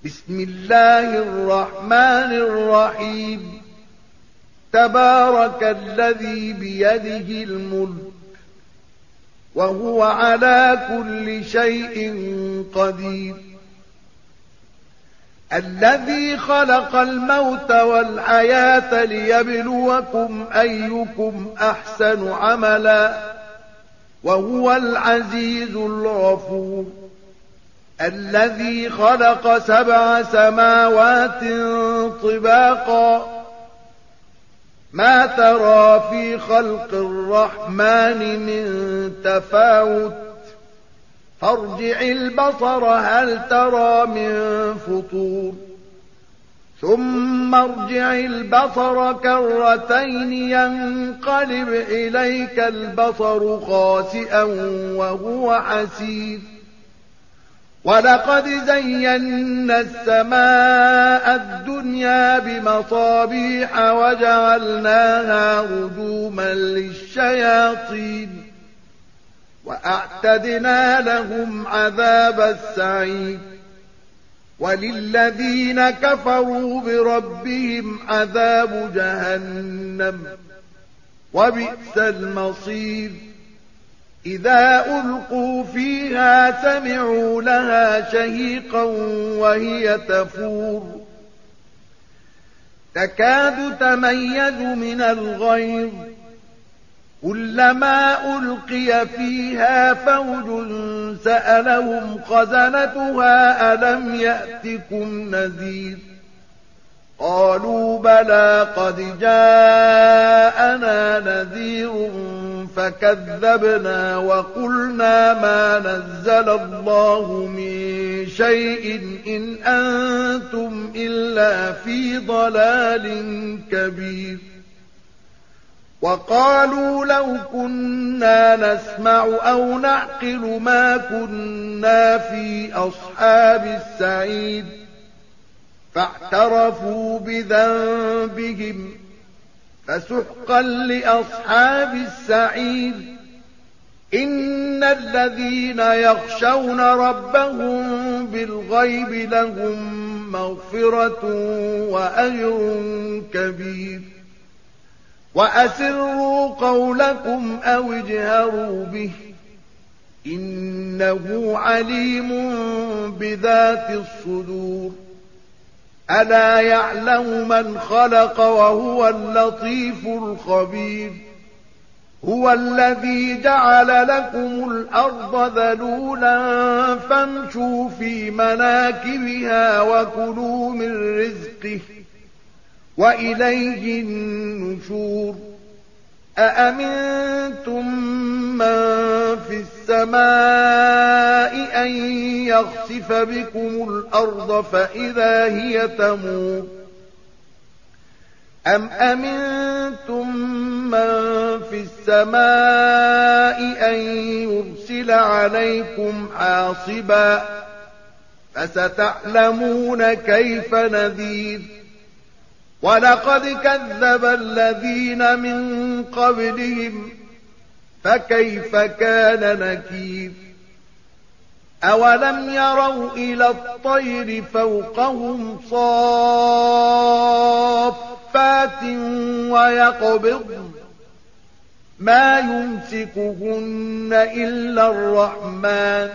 بسم الله الرحمن الرحيم تبارك الذي بيده الملك وهو على كل شيء قدير الذي خلق الموت والحياة ليبلوكم أيكم أحسن عملا وهو العزيز الغفور الذي خلق 7 سماوات طباقا ما ترى في خلق الرحمن من تفاوت فارجع البصر هل ترى من فطور ثم ارجع البصر كرتين ينقلب إليك البصر خاسئا وهو حسير ولقد زينا السماء الدنيا بمصابيح وجعلناها رجوما للشياطين وأعتدنا لهم عذاب السعير وللذين كفروا بربهم عذاب جهنم وبئس المصير إذا ألقوا فيها سمعوا لها شهيقا وهي تفور تكاد تميز من الغيظ كلما ألقي فيها فوج سألهم خزنتها ألم يأتكم نذير قالوا بلى قد جاءنا نذير فكذبنا وقلنا ما نزل الله من شيء إن أنتم إلا في ضلال كبير وقالوا لو كنا نسمع أو نعقل ما كنا في أصحاب السعير فاعترفوا بذنبهم فسحقا لأصحاب السعير إن الذين يخشون ربهم بالغيب لهم مغفرة وأجر كبير وأسروا قولكم أو اجهروا به إنه عليم بذات الصدور ألا يعلم من خلق وهو اللطيف الخبير هو الذي جعل لكم الأرض ذلولا فامشوا في مناكبها وكلوا من رزقه وإليه النشور أأمنتم من في السماء أن يخسف بكم الأرض فإذا هي تمور أم أمنتم من في السماء أن يرسل عليكم حاصبا فستعلمون كيف نذير ولقد كذب الذين من قبلهم فكيف كان نكير أولم يروا إلى الطير فوقهم صافات ويقبضن ما يمسكهن إلا الرحمن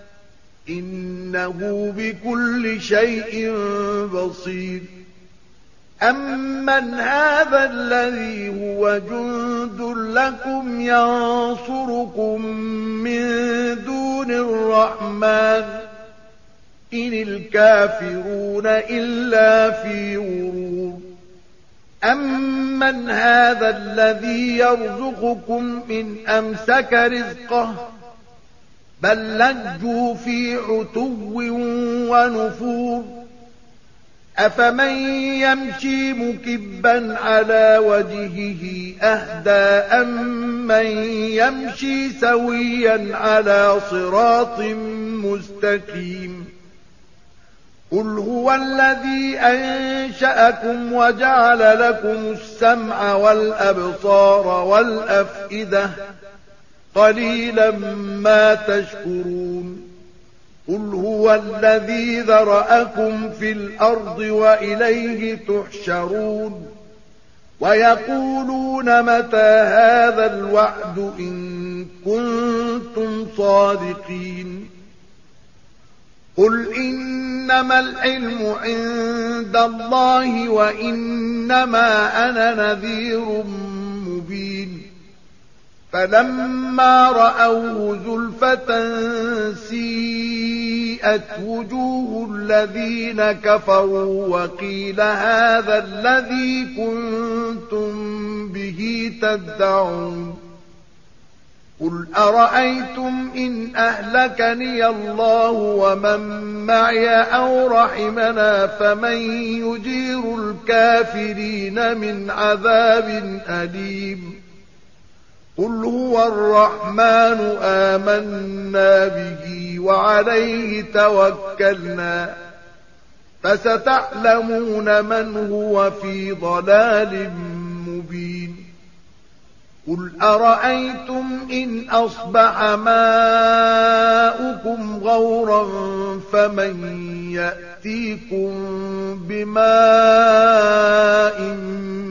إنه بكل شيء بصير أمن هذا الذي هو جند لكم ينصركم من دون الرحمن إن الكافرون إلا في غرور أمن هذا الذي يرزقكم إن أمسك رزقه بل لجوا في عتو ونفور أفمن يمشي مكبا على وجهه أهدى أمن يمشي سويا على صراط مستقيم قل هو الذي أنشأكم وجعل لكم السمع والأبصار والأفئدة قليلا ما تشكرون قل هو الذي ذرأكم في الأرض وإليه تحشرون ويقولون متى هذا الوعد إن كنتم صادقين قل إنما العلم عند الله وإنما أنا نذير مبين فلما رأوه زلفة سيئت وجوه الذين كفروا وقيل هذا الذي كنتم به تدعون قل أرأيتم إن أهلكني الله ومن معي أو رحمنا فمن يجير الكافرين من عذاب أليم قل هو الرحمن آمنا به وعليه توكلنا فستعلمون من هو في ضلال مبين قل أرأيتم إن أصبح ماؤكم غورا فمن يأتيكم بماء